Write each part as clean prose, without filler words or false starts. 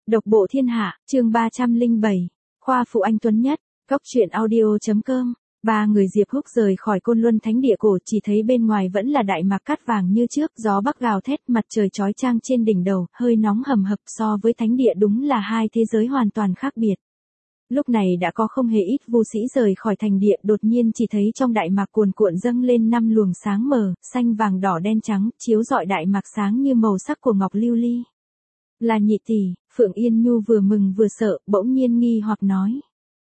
Độc bộ thiên hạ, chương 307. Khoa phụ anh tuấn nhất, góc truyện audio.com. Ba người Diệp Húc rời khỏi Côn Luân Thánh Địa cổ, chỉ thấy bên ngoài vẫn là đại mạc cát vàng như trước, gió bắc gào thét, mặt trời chói chang trên đỉnh đầu, hơi nóng hầm hập, so với Thánh Địa đúng là hai thế giới hoàn toàn khác biệt. Lúc này đã có không hề ít vu sĩ rời khỏi thành địa, đột nhiên chỉ thấy trong đại mạc cuồn cuộn dâng lên 5 luồng sáng mờ, xanh vàng đỏ đen trắng, chiếu rọi đại mạc sáng như màu sắc của ngọc lưu ly. Là nhị tỷ. Phượng Yên Nhu vừa mừng vừa sợ, bỗng nhiên nghi hoặc nói.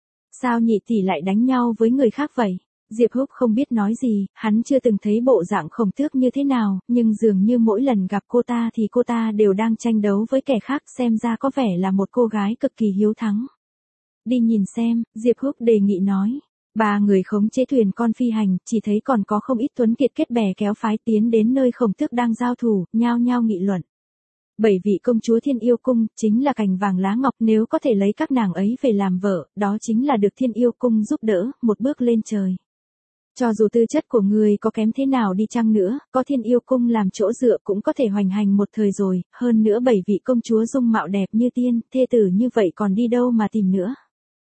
Sao nhị tỷ lại đánh nhau với người khác vậy? Diệp Húc không biết nói gì, hắn chưa từng thấy bộ dạng Khổng Tước như thế nào, nhưng dường như mỗi lần gặp cô ta thì cô ta đều đang tranh đấu với kẻ khác, xem ra có vẻ là một cô gái cực kỳ hiếu thắng. Đi nhìn xem, Diệp Húc đề nghị nói. Ba người khống chế thuyền con phi hành, chỉ thấy còn có không ít tuấn kiệt kết bè kéo phái tiến đến nơi Khổng Tước đang giao thủ, nhao nhao nghị luận. 7 vị công chúa Thiên Yêu Cung, chính là cành vàng lá ngọc, nếu có thể lấy các nàng ấy về làm vợ, đó chính là được Thiên Yêu Cung giúp đỡ, một bước lên trời. Cho dù tư chất của người có kém thế nào đi chăng nữa, có Thiên Yêu Cung làm chỗ dựa cũng có thể hoành hành một thời rồi, hơn nữa 7 vị công chúa dung mạo đẹp như tiên, thê tử như vậy còn đi đâu mà tìm nữa.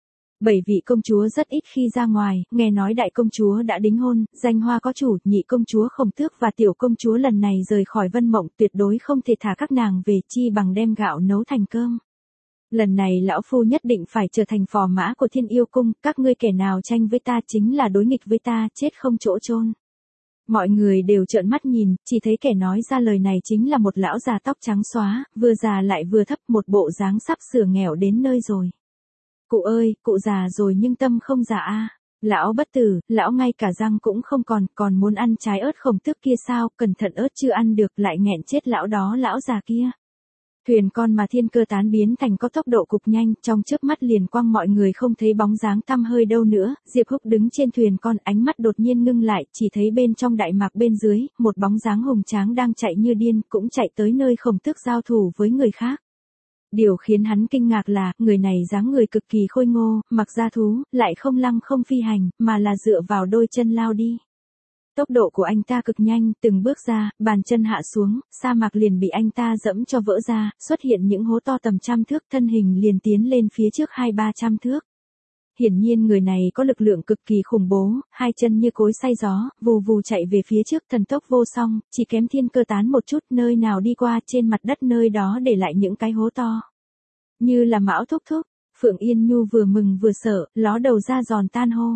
7 vị công chúa rất ít khi ra ngoài, nghe nói đại công chúa đã đính hôn, danh hoa có chủ, nhị công chúa Khổng Tước và tiểu công chúa lần này rời khỏi Vân Mộng, tuyệt đối không thể thả các nàng về, chi bằng đem gạo nấu thành cơm. Lần này lão phu nhất định phải trở thành phò mã của Thiên Yêu Cung, các ngươi kẻ nào tranh với ta chính là đối nghịch với ta, chết không chỗ chôn. Mọi người đều trợn mắt nhìn, chỉ thấy kẻ nói ra lời này chính là một lão già tóc trắng xóa, vừa già lại vừa thấp, một bộ dáng sắp sửa nghèo đến nơi rồi. Cụ ơi, cụ già rồi nhưng tâm không già a. Lão bất tử, lão ngay cả răng cũng không còn muốn ăn trái ớt Khổng Tước kia sao, cẩn thận ớt chưa ăn được lại nghẹn chết lão đó lão già kia. Thuyền con mà thiên cơ tán biến thành có tốc độ cực nhanh, trong chớp mắt liền quăng mọi người không thấy bóng dáng tăm hơi đâu nữa, Diệp Húc đứng trên thuyền con, ánh mắt đột nhiên ngưng lại, chỉ thấy bên trong đại mạc bên dưới, một bóng dáng hùng tráng đang chạy như điên, cũng chạy tới nơi Khổng Tước giao thủ với người khác. Điều khiến hắn kinh ngạc là, người này dáng người cực kỳ khôi ngô, mặc da thú, lại không lăng không phi hành, mà là dựa vào đôi chân lao đi. Tốc độ của anh ta cực nhanh, từng bước ra, bàn chân hạ xuống, sa mạc liền bị anh ta dẫm cho vỡ ra, xuất hiện những hố to tầm trăm thước, thân hình liền tiến lên phía trước 200-300 thước. Hiển nhiên người này có lực lượng cực kỳ khủng bố, hai chân như cối xay gió, vù vù chạy về phía trước, thần tốc vô song, chỉ kém thiên cơ tán một chút, nơi nào đi qua trên mặt đất nơi đó để lại những cái hố to. Như là Mão thúc thúc, Phượng Yên Nhu vừa mừng vừa sợ, ló đầu ra giòn tan hô.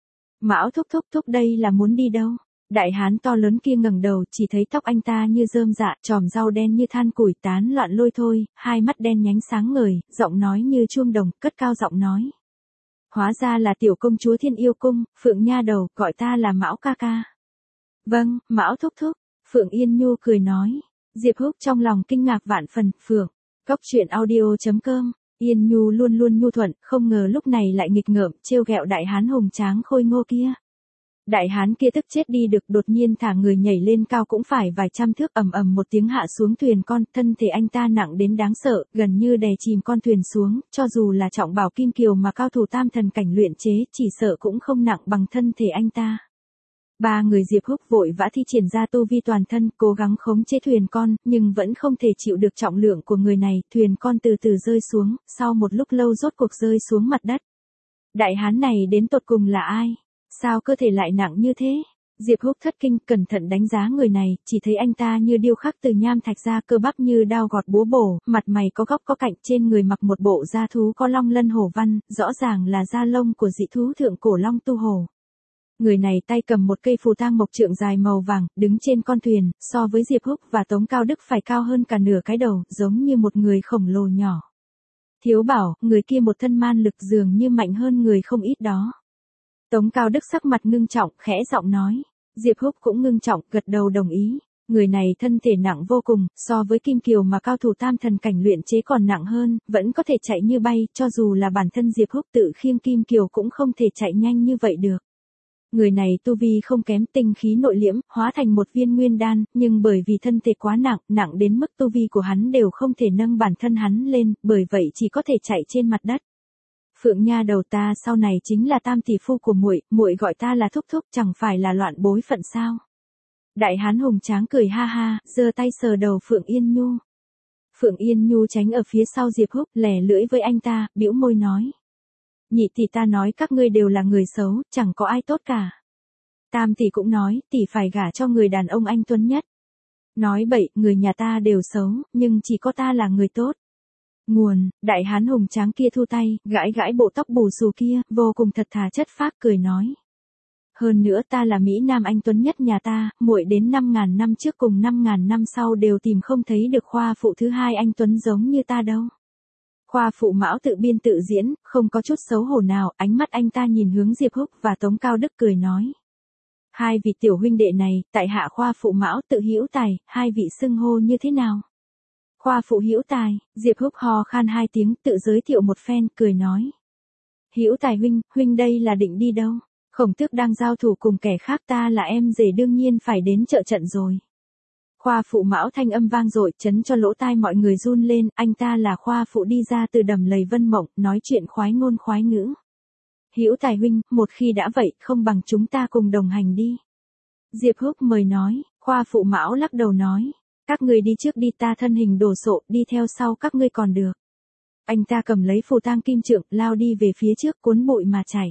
Mão thúc thúc thúc đây là muốn đi đâu? Đại hán to lớn kia ngẩng đầu, chỉ thấy tóc anh ta như rơm dạ, tròm rau đen như than củi tán loạn lôi thôi, hai mắt đen nhánh sáng ngời, giọng nói như chuông đồng, cất cao giọng nói. Hóa ra là tiểu công chúa Thiên Yêu Cung, Phượng nha đầu, gọi ta là Mão ca ca. Vâng, Mão thúc thúc, Phượng Yên Nhu cười nói. Diệp Húc trong lòng kinh ngạc vạn phần, Phượng. Góc truyện audio.com. Yên Nhu luôn luôn nhu thuận, không ngờ lúc này lại nghịch ngợm, trêu ghẹo đại hán hùng tráng khôi ngô kia. Đại hán kia tức chết đi được, đột nhiên thả người nhảy lên cao cũng phải vài trăm thước, ầm ầm một tiếng hạ xuống thuyền con, thân thể anh ta nặng đến đáng sợ, gần như đè chìm con thuyền xuống, cho dù là trọng bảo kim kiều mà cao thủ tam thần cảnh luyện chế, chỉ sợ cũng không nặng bằng thân thể anh ta. Ba người Diệp Húc vội vã thi triển ra tu vi toàn thân, cố gắng khống chế thuyền con, nhưng vẫn không thể chịu được trọng lượng của người này, thuyền con từ từ rơi xuống, sau một lúc lâu rốt cuộc rơi xuống mặt đất. Đại hán này đến tột cùng là ai? Sao cơ thể lại nặng như thế? Diệp Húc thất kinh, cẩn thận đánh giá người này, chỉ thấy anh ta như điêu khắc từ nham thạch ra, cơ bắp như đao gọt búa bổ, mặt mày có góc có cạnh, trên người mặc một bộ da thú có long lân hổ văn, rõ ràng là da lông của dị thú thượng cổ long tu hổ. Người này tay cầm một cây phù tang mộc trượng dài màu vàng, đứng trên con thuyền, so với Diệp Húc và Tống Cao Đức phải cao hơn cả nửa cái đầu, giống như một người khổng lồ nhỏ. Thiếu bảo, người kia một thân man lực dường như mạnh hơn người không ít đó. Tống Cao Đức sắc mặt ngưng trọng, khẽ giọng nói. Diệp Húc cũng ngưng trọng, gật đầu đồng ý. Người này thân thể nặng vô cùng, so với kim kiều mà cao thủ tam thần cảnh luyện chế còn nặng hơn, vẫn có thể chạy như bay, cho dù là bản thân Diệp Húc tự khiêng kim kiều cũng không thể chạy nhanh như vậy được. Người này tu vi không kém, tinh khí nội liễm, hóa thành một viên nguyên đan, nhưng bởi vì thân thể quá nặng, nặng đến mức tu vi của hắn đều không thể nâng bản thân hắn lên, bởi vậy chỉ có thể chạy trên mặt đất. Phượng nha đầu, ta sau này chính là tam tỷ phu của muội, muội gọi ta là thúc thúc, chẳng phải là loạn bối phận sao? Đại hán hùng tráng cười ha ha, giơ tay sờ đầu Phượng Yên Nhu. Phượng Yên Nhu tránh ở phía sau Diệp Húc, lẻ lưỡi với anh ta, bĩu môi nói. Nhị tỷ ta nói các ngươi đều là người xấu, chẳng có ai tốt cả. Tam tỷ cũng nói, tỷ phải gả cho người đàn ông anh tuấn nhất. Nói bậy, người nhà ta đều xấu, nhưng chỉ có ta là người tốt. Nguồn, đại hán hùng tráng kia thu tay, gãi gãi bộ tóc bù xù kia, vô cùng thật thà chất phác cười nói. Hơn nữa ta là Mỹ Nam anh tuấn nhất nhà ta, muội đến 5.000 năm trước cùng 5.000 năm sau đều tìm không thấy được khoa phụ thứ hai anh tuấn giống như ta đâu. Khoa phụ Mão tự biên tự diễn, không có chút xấu hổ nào, ánh mắt anh ta nhìn hướng Diệp Húc và Tống Cao Đức cười nói. Hai vị tiểu huynh đệ này, tại hạ khoa phụ Mão tự Hữu Tài, hai vị xưng hô như thế nào? Khoa phụ Hữu Tài, Diệp Húc ho khan hai tiếng tự giới thiệu một phen, cười nói. Hữu Tài huynh đây là định đi đâu? Khổng Tước đang giao thủ cùng kẻ khác, ta là em rể đương nhiên phải đến trợ trận rồi. Khoa phụ Mão thanh âm vang dội chấn cho lỗ tai mọi người run lên, anh ta là khoa phụ đi ra từ đầm lầy Vân Mộng, nói chuyện khoái ngôn khoái ngữ. Hữu Tài huynh, một khi đã vậy, không bằng chúng ta cùng đồng hành đi. Diệp Húc mời nói, khoa phụ Mão lắc đầu nói, các người đi trước đi, ta thân hình đồ sộ, đi theo sau các ngươi còn được. Anh ta cầm lấy phù tang kim trượng, lao đi về phía trước, cuốn bụi mà chảy.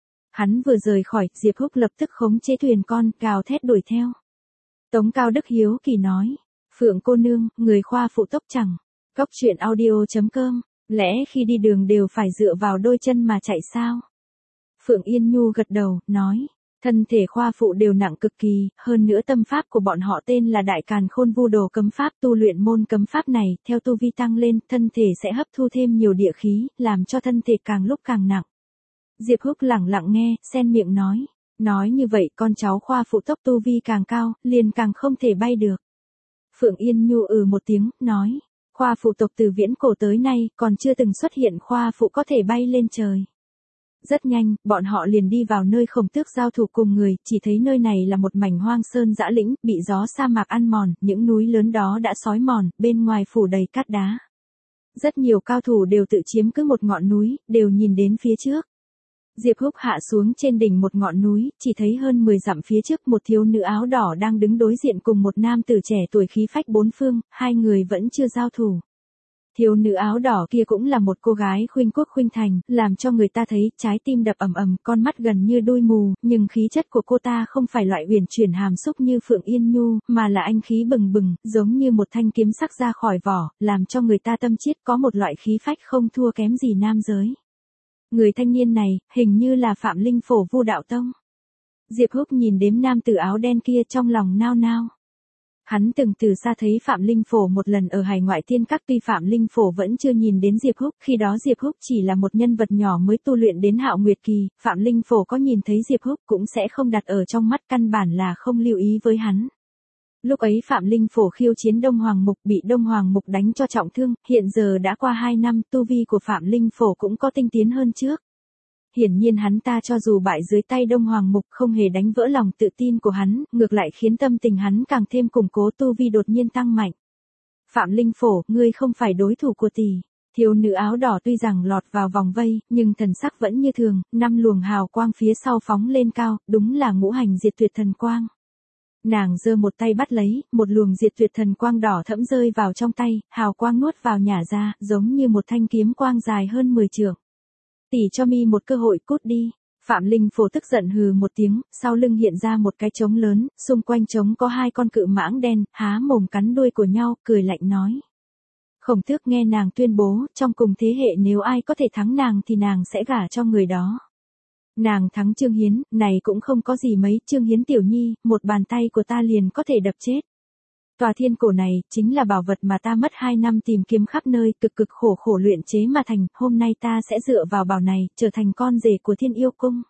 Hắn vừa rời khỏi, Diệp Húc lập tức khống chế thuyền con, gào thét đuổi theo. Tống Cao Đức hiếu kỳ nói, Phượng cô nương, người khoa phụ tốc chẳng. Cốc truyện audio.com, lẽ khi đi đường đều phải dựa vào đôi chân mà chạy sao? Phượng Yên Nhu gật đầu, nói, thân thể khoa phụ đều nặng cực kỳ, hơn nữa tâm pháp của bọn họ tên là Đại Càn Khôn Vu Đồ cấm pháp, tu luyện môn cấm pháp này, theo tu vi tăng lên, thân thể sẽ hấp thu thêm nhiều địa khí, làm cho thân thể càng lúc càng nặng. Diệp Húc lẳng lặng nghe, xen miệng nói như vậy con cháu khoa phụ tốc tu vi càng cao, liền càng không thể bay được. Phượng Yên Nhu một tiếng, nói, khoa phụ tộc từ viễn cổ tới nay, còn chưa từng xuất hiện khoa phụ có thể bay lên trời. Rất nhanh, bọn họ liền đi vào nơi Khổng Tước giao thủ cùng người, chỉ thấy nơi này là một mảnh hoang sơn dã lĩnh, bị gió sa mạc ăn mòn, những núi lớn đó đã xói mòn, bên ngoài phủ đầy cát đá. Rất nhiều cao thủ đều tự chiếm cứ một ngọn núi, đều nhìn đến phía trước. Diệp Húc hạ xuống trên đỉnh một ngọn núi, chỉ thấy hơn 10 dặm phía trước một thiếu nữ áo đỏ đang đứng đối diện cùng một nam tử trẻ tuổi khí phách bốn phương, hai người vẫn chưa giao thủ. Thiếu nữ áo đỏ kia cũng là một cô gái khuynh quốc khuynh thành, làm cho người ta thấy trái tim đập ầm ầm, con mắt gần như đuôi mù, nhưng khí chất của cô ta không phải loại uyển chuyển hàm xúc như Phượng Yên Nhu, mà là anh khí bừng bừng, giống như một thanh kiếm sắc ra khỏi vỏ, làm cho người ta tâm chiết, có một loại khí phách không thua kém gì nam giới. Người thanh niên này, hình như là Phạm Linh Phổ Vu Đạo Tông. Diệp Húc nhìn đếm nam tử áo đen kia trong lòng nao nao. Hắn từng từ xa thấy Phạm Linh Phổ một lần ở Hải Ngoại Thiên Các, tuy Phạm Linh Phổ vẫn chưa nhìn đến Diệp Húc, khi đó Diệp Húc chỉ là một nhân vật nhỏ mới tu luyện đến Hạo Nguyệt Kỳ, Phạm Linh Phổ có nhìn thấy Diệp Húc cũng sẽ không đặt ở trong mắt, căn bản là không lưu ý với hắn. Lúc ấy Phạm Linh Phổ khiêu chiến Đông Hoàng Mục, bị Đông Hoàng Mục đánh cho trọng thương, hiện giờ đã qua 2 năm, tu vi của Phạm Linh Phổ cũng có tinh tiến hơn trước. Hiển nhiên hắn ta cho dù bại dưới tay Đông Hoàng Mục không hề đánh vỡ lòng tự tin của hắn, ngược lại khiến tâm tình hắn càng thêm củng cố, tu vi đột nhiên tăng mạnh. Phạm Linh Phổ, ngươi không phải đối thủ của tỷ. Thiếu nữ áo đỏ tuy rằng lọt vào vòng vây, nhưng thần sắc vẫn như thường, 5 luồng hào quang phía sau phóng lên cao, đúng là ngũ hành diệt tuyệt thần quang. Nàng giơ một tay bắt lấy, một luồng diệt tuyệt thần quang đỏ thẫm rơi vào trong tay, hào quang nuốt vào nhả ra, giống như một thanh kiếm quang dài hơn 10 trượng. Tỷ cho mi một cơ hội, cút đi. Phạm Linh Phổ tức giận hừ một tiếng, sau lưng hiện ra một cái trống lớn, xung quanh trống có 2 con cự mãng đen, há mồm cắn đuôi của nhau, cười lạnh nói. Khổng Tước nghe nàng tuyên bố, trong cùng thế hệ nếu ai có thể thắng nàng thì nàng sẽ gả cho người đó. Nàng thắng Trương Hiến, này cũng không có gì mấy, Trương Hiến tiểu nhi, một bàn tay của ta liền có thể đập chết. Tòa thiên cổ này, chính là bảo vật mà ta mất 2 năm tìm kiếm khắp nơi, cực khổ luyện chế mà thành, hôm nay ta sẽ dựa vào bảo này, trở thành con rể của Thiên Yêu Cung.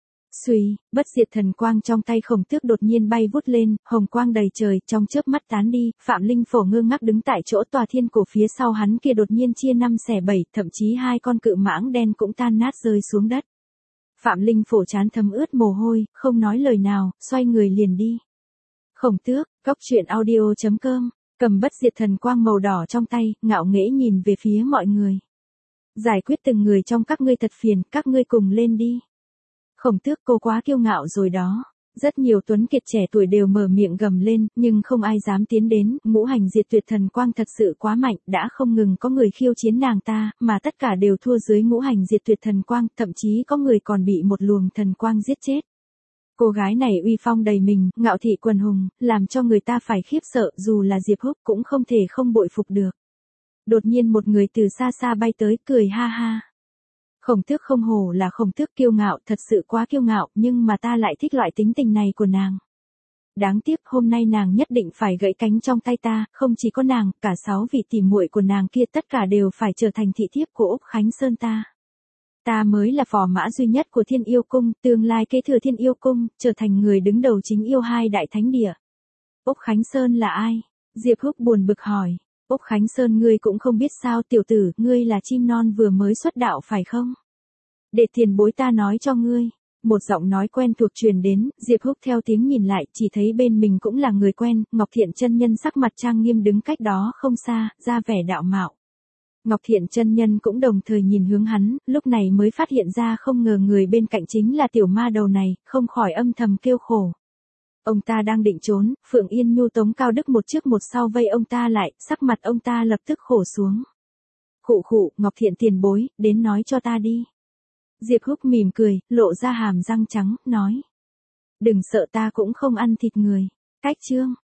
Xuy, bất diệt thần quang trong tay Khổng Tước đột nhiên bay vút lên, hồng quang đầy trời, trong chớp mắt tán đi, Phạm Linh Phổ ngơ ngác đứng tại chỗ, tòa thiên cổ phía sau hắn kia đột nhiên chia 5 xẻ 7, thậm chí 2 con cự mãng đen cũng tan nát rơi xuống đất. Phạm Linh Phổ trán thấm ướt mồ hôi, không nói lời nào, xoay người liền đi. Khổng Tước, Cốc truyện audio.com, cầm bất diệt thần quang màu đỏ trong tay, ngạo nghễ nhìn về phía mọi người. Giải quyết từng người trong các ngươi thật phiền, các ngươi cùng lên đi. Khổng Tước, cô quá kiêu ngạo rồi đó. Rất nhiều tuấn kiệt trẻ tuổi đều mở miệng gầm lên, nhưng không ai dám tiến đến, ngũ hành diệt tuyệt thần quang thật sự quá mạnh, đã không ngừng có người khiêu chiến nàng ta, mà tất cả đều thua dưới ngũ hành diệt tuyệt thần quang, thậm chí có người còn bị một luồng thần quang giết chết. Cô gái này uy phong đầy mình, ngạo thị quần hùng, làm cho người ta phải khiếp sợ, dù là Diệp Húc cũng không thể không bội phục được. Đột nhiên một người từ xa xa bay tới, cười ha ha. Khổng Tước không hổ là Khổng Tước kiêu ngạo, thật sự quá kiêu ngạo, nhưng mà ta lại thích loại tính tình này của nàng. Đáng tiếc hôm nay nàng nhất định phải gãy cánh trong tay ta, không chỉ có nàng, cả 6 vị tỉ muội của nàng kia tất cả đều phải trở thành thị thiếp của Úc Khánh Sơn ta. Ta mới là phò mã duy nhất của Thiên Yêu Cung, tương lai kế thừa Thiên Yêu Cung, trở thành người đứng đầu chính yêu hai đại thánh địa. Úc Khánh Sơn là ai? Diệp Húc buồn bực hỏi. Úc Khánh Sơn ngươi cũng không biết sao tiểu tử, ngươi là chim non vừa mới xuất đạo phải không? Để tiền bối ta nói cho ngươi. Một giọng nói quen thuộc truyền đến, Diệp Húc theo tiếng nhìn lại, chỉ thấy bên mình cũng là người quen, Ngọc Thiện chân nhân sắc mặt trang nghiêm đứng cách đó không xa, ra vẻ đạo mạo. Ngọc Thiện chân nhân cũng đồng thời nhìn hướng hắn, lúc này mới phát hiện ra không ngờ người bên cạnh chính là tiểu ma đầu này, không khỏi âm thầm kêu khổ. Ông ta đang định trốn, Phượng Yên Nhu Tống Cao Đức một trước một sau vây ông ta lại, sắc mặt ông ta lập tức khổ xuống. Khụ khụ, Ngọc Thiện tiền bối, đến nói cho ta đi. Diệp Húc mỉm cười, lộ ra hàm răng trắng, nói. Đừng sợ ta cũng không ăn thịt người. Cách chương.